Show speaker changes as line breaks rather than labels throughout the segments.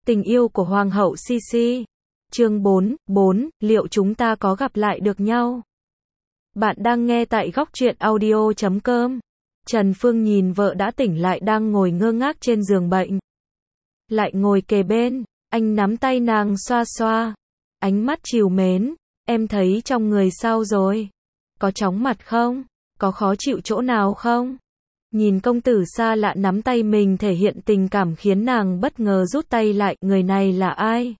Tình yêu của Hoàng hậu Sisi. Chương 4, liệu chúng ta có gặp lại được nhau? Bạn đang nghe tại Góc Truyện Audio.com. Trần Phương nhìn vợ đã tỉnh lại đang ngồi ngơ ngác trên giường bệnh. Lại ngồi kề bên, anh nắm tay nàng xoa xoa. Ánh mắt trìu mến, em thấy trong người sao rồi? Có chóng mặt không? Có khó chịu chỗ nào không? Nhìn công tử xa lạ nắm tay mình thể hiện tình cảm khiến nàng bất ngờ rút tay lại, người này là ai?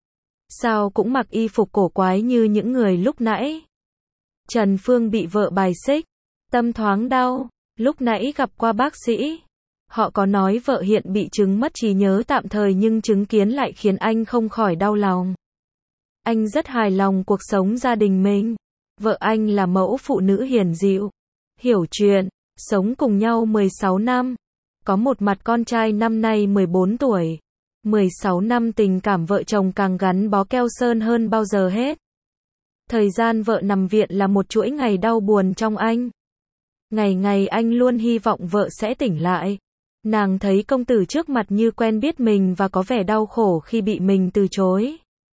Sao cũng mặc y phục cổ quái như những người lúc nãy? Trần Phương bị vợ bài xích, tâm thoáng đau, lúc nãy gặp qua bác sĩ. Họ có nói vợ hiện bị chứng mất trí nhớ tạm thời nhưng chứng kiến lại khiến anh không khỏi đau lòng. Anh rất hài lòng cuộc sống gia đình mình. Vợ anh là mẫu phụ nữ hiền dịu, hiểu chuyện, sống cùng nhau 16 năm. Có một mặt con trai năm nay 14 tuổi. 16 năm tình cảm vợ chồng càng gắn bó keo sơn hơn bao giờ hết. Thời gian vợ nằm viện là một chuỗi ngày đau buồn trong anh. Ngày ngày anh luôn hy vọng vợ sẽ tỉnh lại. Nàng thấy công tử trước mặt như quen biết mình và có vẻ đau khổ khi bị mình từ chối.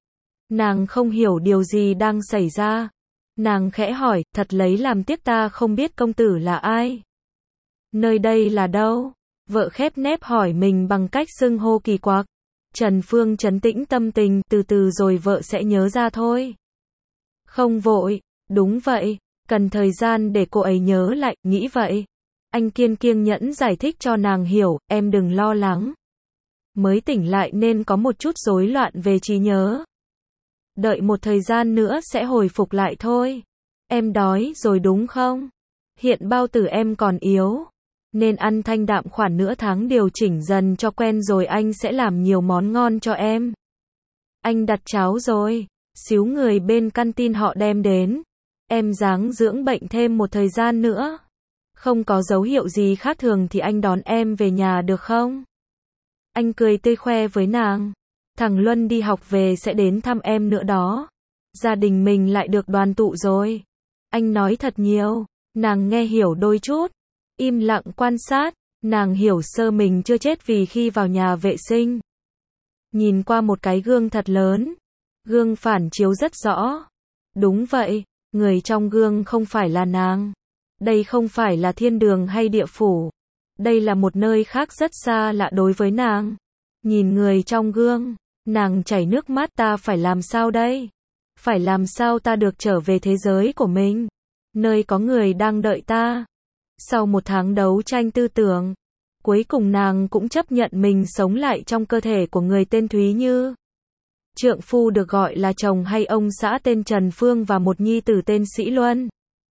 Nàng không hiểu điều gì đang xảy ra. Nàng khẽ hỏi, thật lấy làm tiếc ta không biết công tử là ai. Nơi đây là đâu? Vợ khép nép hỏi mình bằng cách xưng hô kỳ quặc. Trần Phương trấn tĩnh tâm tình, từ từ rồi vợ sẽ nhớ ra thôi. Không vội, đúng vậy, cần thời gian để cô ấy nhớ lại, nghĩ vậy. Anh kiên nhẫn giải thích cho nàng hiểu, em đừng lo lắng. Mới tỉnh lại nên có một chút rối loạn về trí nhớ. Đợi một thời gian nữa sẽ hồi phục lại thôi. Em đói rồi đúng không? Hiện bao tử em còn yếu, nên ăn thanh đạm khoảng nửa tháng điều chỉnh dần cho quen rồi anh sẽ làm nhiều món ngon cho em. Anh đặt cháo rồi, xíu người bên canteen họ đem đến. Em ráng dưỡng bệnh thêm một thời gian nữa. Không có dấu hiệu gì khác thường thì anh đón em về nhà được không? Anh cười tươi khoe với nàng. Thằng Luân đi học về sẽ đến thăm em nữa đó. Gia đình mình lại được đoàn tụ rồi. Anh nói thật nhiều. Nàng nghe hiểu đôi chút. Im lặng quan sát. Nàng hiểu sơ mình chưa chết vì khi vào nhà vệ sinh. Nhìn qua một cái gương thật lớn. Gương phản chiếu rất rõ. Đúng vậy, người trong gương không phải là nàng. Đây không phải là thiên đường hay địa phủ. Đây là một nơi khác rất xa lạ đối với nàng. Nhìn người trong gương, nàng chảy nước mắt, ta phải làm sao đây? Phải làm sao ta được trở về thế giới của mình? Nơi có người đang đợi ta. Sau một tháng đấu tranh tư tưởng, cuối cùng nàng cũng chấp nhận mình sống lại trong cơ thể của người tên Thúy Như. Trượng phu được gọi là chồng hay ông xã tên Trần Phương và một nhi tử tên Sĩ Luân.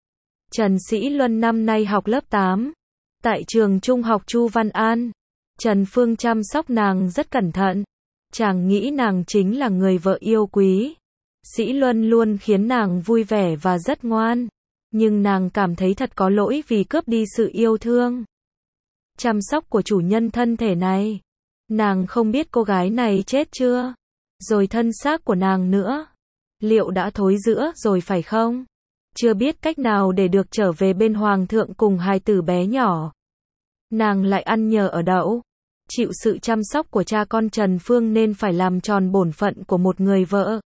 Trần Sĩ Luân năm nay học lớp 8. Tại trường trung học Chu Văn An. Trần Phương chăm sóc nàng rất cẩn thận. Chàng nghĩ nàng chính là người vợ yêu quý. Sĩ Luân luôn khiến nàng vui vẻ và rất ngoan. Nhưng nàng cảm thấy thật có lỗi vì cướp đi sự yêu thương, chăm sóc của chủ nhân thân thể này. Nàng không biết cô gái này chết chưa? Rồi thân xác của nàng nữa. Liệu đã thối rữa rồi phải không? Chưa biết cách nào để được trở về bên hoàng thượng cùng hài tử bé nhỏ. Nàng lại ăn nhờ ở đậu. Chịu sự chăm sóc của cha con Trần Phương nên phải làm tròn bổn phận của một người vợ.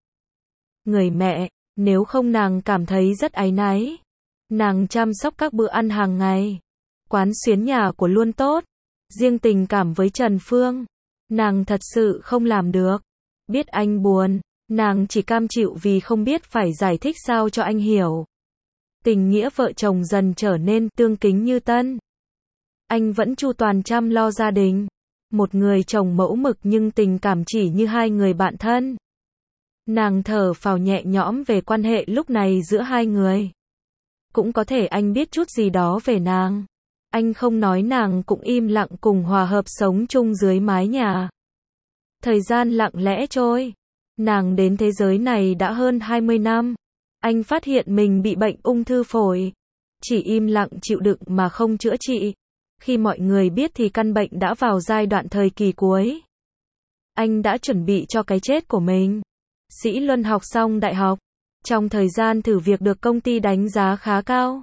Người mẹ, nếu không nàng cảm thấy rất áy náy. Nàng chăm sóc các bữa ăn hàng ngày. Quán xuyến nhà của luôn tốt. Riêng tình cảm với Trần Phương, nàng thật sự không làm được. Biết anh buồn, nàng chỉ cam chịu vì không biết phải giải thích sao cho anh hiểu. Tình nghĩa vợ chồng dần trở nên tương kính như tân. Anh vẫn chu toàn chăm lo gia đình. Một người chồng mẫu mực nhưng tình cảm chỉ như hai người bạn thân. Nàng thở phào nhẹ nhõm về quan hệ lúc này giữa hai người. Cũng có thể anh biết chút gì đó về nàng. Anh không nói nàng cũng im lặng cùng hòa hợp sống chung dưới mái nhà. Thời gian lặng lẽ trôi. Nàng đến thế giới này đã hơn 20 năm. Anh phát hiện mình bị bệnh ung thư phổi. Chỉ im lặng chịu đựng mà không chữa trị. Khi mọi người biết thì căn bệnh đã vào giai đoạn thời kỳ cuối. Anh đã chuẩn bị cho cái chết của mình. Sĩ Luân học xong đại học. Trong thời gian thử việc được công ty đánh giá khá cao.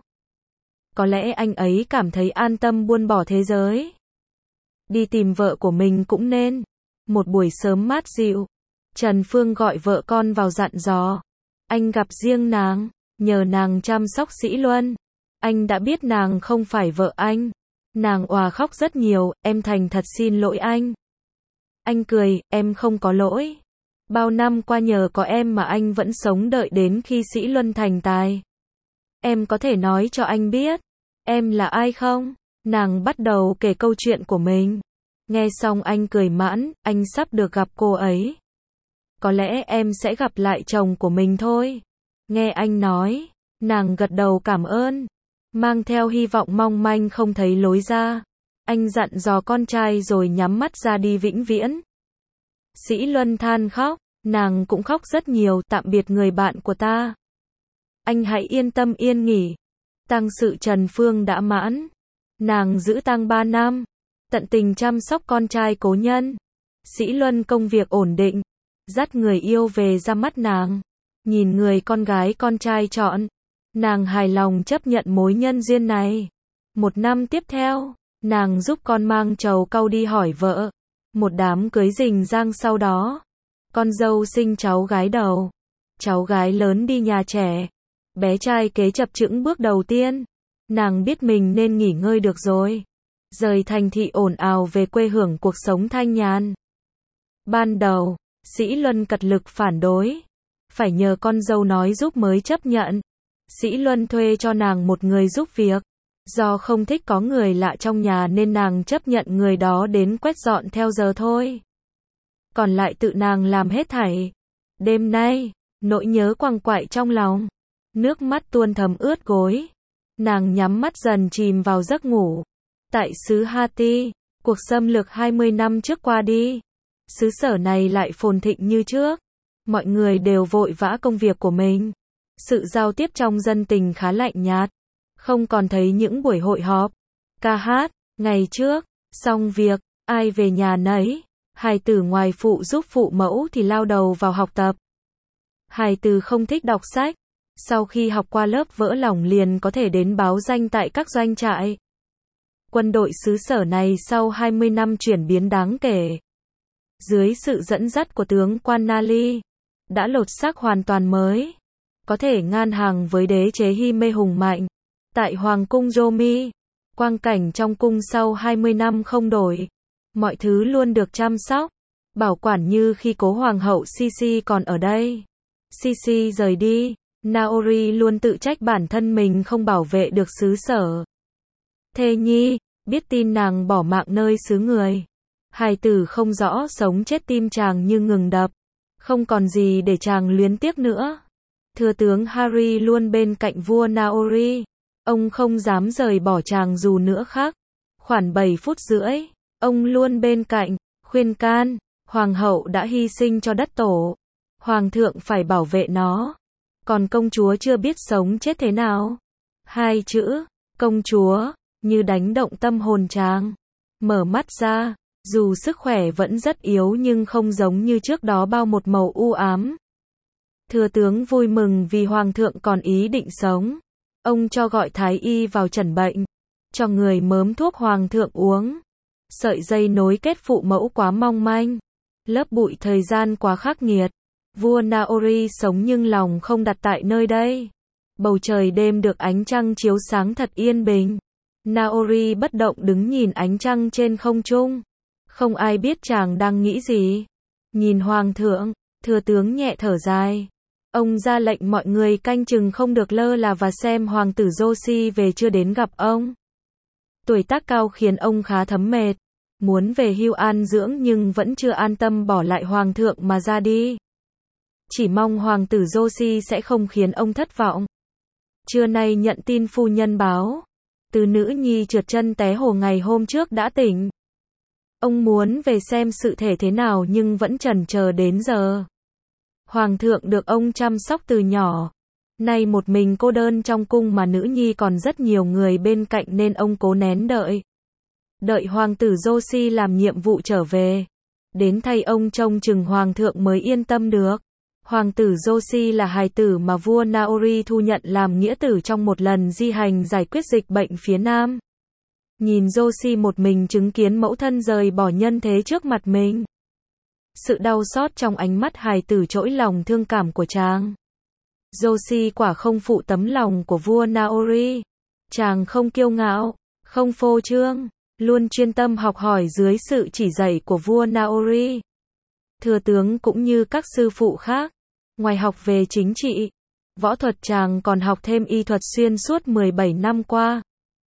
Có lẽ anh ấy cảm thấy an tâm buông bỏ thế giới. Đi tìm vợ của mình cũng nên. Một buổi sớm mát dịu, Trần Phương gọi vợ con vào dặn dò. Anh gặp riêng nàng, nhờ nàng chăm sóc Sĩ Luân. Anh đã biết nàng không phải vợ anh. Nàng òa khóc rất nhiều, em thành thật xin lỗi anh. Anh cười, em không có lỗi. Bao năm qua nhờ có em mà anh vẫn sống đợi đến khi Sĩ Luân thành tài. Em có thể nói cho anh biết, em là ai không? Nàng bắt đầu kể câu chuyện của mình. Nghe xong anh cười mãn, anh sắp được gặp cô ấy. Có lẽ em sẽ gặp lại chồng của mình thôi. Nghe anh nói, nàng gật đầu cảm ơn, mang theo hy vọng mong manh không thấy lối ra. Anh dặn dò con trai rồi nhắm mắt ra đi vĩnh viễn. Sĩ Luân than khóc, nàng cũng khóc rất nhiều, tạm biệt người bạn của ta. Anh hãy yên tâm yên nghỉ. Tang sự Trần Phương đã mãn. Nàng giữ tang 3 năm, tận tình chăm sóc con trai cố nhân. Sĩ Luân công việc ổn định, dắt người yêu về ra mắt nàng. Nhìn người con gái con trai chọn, nàng hài lòng chấp nhận mối nhân duyên này. 1 năm tiếp theo, nàng giúp con mang trầu cau đi hỏi vợ. Một đám cưới rình rang sau đó. Con dâu sinh cháu gái đầu. Cháu gái lớn đi nhà trẻ. Bé trai kế chập chững bước đầu tiên. Nàng biết mình nên nghỉ ngơi được rồi. Rời thành thị ồn ào về quê hưởng cuộc sống thanh nhàn. Ban đầu, Sĩ Luân cật lực phản đối. Phải nhờ con dâu nói giúp mới chấp nhận. Sĩ Luân thuê cho nàng một người giúp việc. Do không thích có người lạ trong nhà nên nàng chấp nhận người đó đến quét dọn theo giờ thôi. Còn lại tự nàng làm hết thảy. Đêm nay, nỗi nhớ quằn quại trong lòng. Nước mắt tuôn thấm ướt gối. Nàng nhắm mắt dần chìm vào giấc ngủ. Tại xứ Hatti, cuộc xâm lược 20 năm trước qua đi. Xứ sở này lại phồn thịnh như trước. Mọi người đều vội vã công việc của mình. Sự giao tiếp trong dân tình khá lạnh nhạt. Không còn thấy những buổi hội họp, ca hát. Ngày trước, xong việc, ai về nhà nấy. Hài tử ngoài phụ giúp phụ mẫu thì lao đầu vào học tập. Hài tử không thích đọc sách. Sau khi học qua lớp vỡ lòng liền có thể đến báo danh tại các doanh trại. Quân đội xứ sở này sau 20 năm chuyển biến đáng kể. Dưới sự dẫn dắt của tướng quan Nali, đã lột xác hoàn toàn mới. Có thể ngang hàng với đế chế Hime hùng mạnh. Tại Hoàng cung Jomi, quang cảnh trong cung sau 20 năm không đổi. Mọi thứ luôn được chăm sóc, bảo quản như khi cố hoàng hậu Sisi còn ở đây. Sisi rời đi, Naori luôn tự trách bản thân mình không bảo vệ được xứ sở. Thê nhi, biết tin nàng bỏ mạng nơi xứ người. Hài tử không rõ sống chết tim chàng như ngừng đập. Không còn gì để chàng luyến tiếc nữa. Thừa tướng Harry luôn bên cạnh vua Naori. Ông không dám rời bỏ chàng dù nữa khác. Khoảng 7 phút rưỡi, ông luôn bên cạnh, khuyên can. Hoàng hậu đã hy sinh cho đất tổ. Hoàng thượng phải bảo vệ nó. Còn công chúa chưa biết sống chết thế nào. 2 chữ, công chúa, như đánh động tâm hồn chàng. Mở mắt ra, dù sức khỏe vẫn rất yếu nhưng không giống như trước đó bao một màu u ám. Thừa tướng vui mừng vì hoàng thượng còn ý định sống. Ông cho gọi thái y vào chẩn bệnh, cho người mớm thuốc hoàng thượng uống. Sợi dây nối kết phụ mẫu quá mong manh, lớp bụi thời gian quá khắc nghiệt. Vua Naori sống nhưng lòng không đặt tại nơi đây. Bầu trời đêm được ánh trăng chiếu sáng thật yên bình. Naori bất động đứng nhìn ánh trăng trên không trung. Không ai biết chàng đang nghĩ gì. Nhìn hoàng thượng, thừa tướng nhẹ thở dài. Ông ra lệnh mọi người canh chừng không được lơ là và xem hoàng tử Joshi về chưa đến gặp ông. Tuổi tác cao khiến ông khá thấm mệt. Muốn về hưu an dưỡng nhưng vẫn chưa an tâm bỏ lại hoàng thượng mà ra đi. Chỉ mong hoàng tử Joshi sẽ không khiến ông thất vọng. Trưa nay nhận tin phu nhân báo. Từ nữ nhi trượt chân té hồ ngày hôm trước đã tỉnh. Ông muốn về xem sự thể thế nào nhưng vẫn chần chờ đến giờ. Hoàng thượng được ông chăm sóc từ nhỏ. Nay một mình cô đơn trong cung mà nữ nhi còn rất nhiều người bên cạnh nên ông cố nén đợi. Đợi hoàng tử Joshi làm nhiệm vụ trở về. Đến thay ông trông chừng hoàng thượng mới yên tâm được. Hoàng tử Joshi là hài tử mà vua Naori thu nhận làm nghĩa tử trong một lần di hành giải quyết dịch bệnh phía Nam. Nhìn Joshi một mình chứng kiến mẫu thân rời bỏ nhân thế trước mặt mình. Sự đau xót trong ánh mắt hài tử trỗi lòng thương cảm của chàng. Joshi quả không phụ tấm lòng của vua Naori. Chàng không kiêu ngạo, không phô trương, luôn chuyên tâm học hỏi dưới sự chỉ dạy của vua Naori. Thừa tướng cũng như các sư phụ khác, ngoài học về chính trị, võ thuật chàng còn học thêm y thuật xuyên suốt 17 năm qua.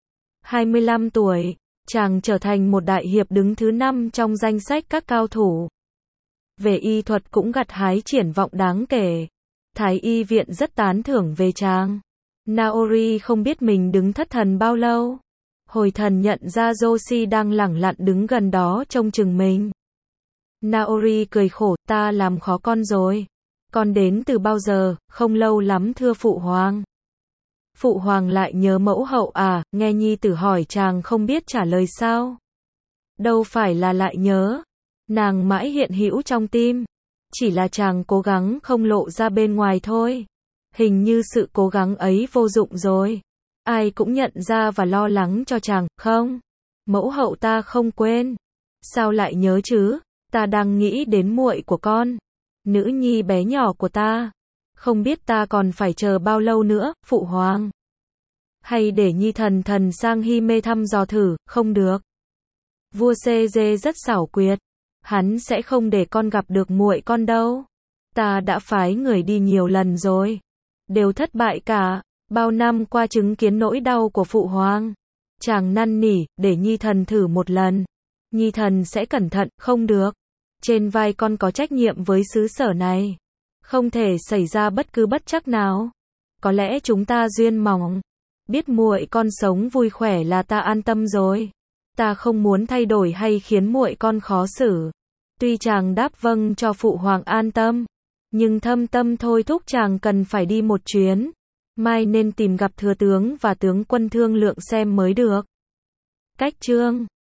25 tuổi, chàng trở thành một đại hiệp đứng thứ 5 trong danh sách các cao thủ. Về y thuật cũng gặt hái triển vọng đáng kể. Thái y viện rất tán thưởng về chàng. Naori không biết mình đứng thất thần bao lâu. Hồi thần nhận ra Joshi đang lẳng lặng đứng gần đó trông chừng mình. Naori cười khổ, ta làm khó con rồi. Con đến từ bao giờ? Không lâu lắm thưa phụ hoàng. Phụ hoàng lại nhớ mẫu hậu à? Nghe nhi tử hỏi chàng không biết trả lời sao? Đâu phải là lại nhớ. Nàng mãi hiện hữu trong tim. Chỉ là chàng cố gắng không lộ ra bên ngoài thôi. Hình như sự cố gắng ấy vô dụng rồi. Ai cũng nhận ra và lo lắng cho chàng, không? Mẫu hậu ta không quên. Sao lại nhớ chứ? Ta đang nghĩ đến muội của con. Nữ nhi bé nhỏ của ta. Không biết ta còn phải chờ bao lâu nữa, phụ hoàng. Hay để nhi thần sang Hime thăm dò thử, không được. Vua CG rất xảo quyệt. Hắn sẽ không để con gặp được muội con đâu. Ta đã phái người đi nhiều lần rồi. Đều thất bại cả. Bao năm qua chứng kiến nỗi đau của phụ hoàng. Chàng năn nỉ, để nhi thần thử một lần. Nhi thần sẽ cẩn thận, không được. Trên vai con có trách nhiệm với xứ sở này. Không thể xảy ra bất cứ bất trắc nào. Có lẽ chúng ta duyên mỏng. Biết muội con sống vui khỏe là ta an tâm rồi. Ta không muốn thay đổi hay khiến muội con khó xử. Tuy chàng đáp vâng cho phụ hoàng an tâm, nhưng thâm tâm thôi thúc chàng cần phải đi một chuyến. Mai nên tìm gặp thừa tướng và tướng quân thương lượng xem mới được. Cách chương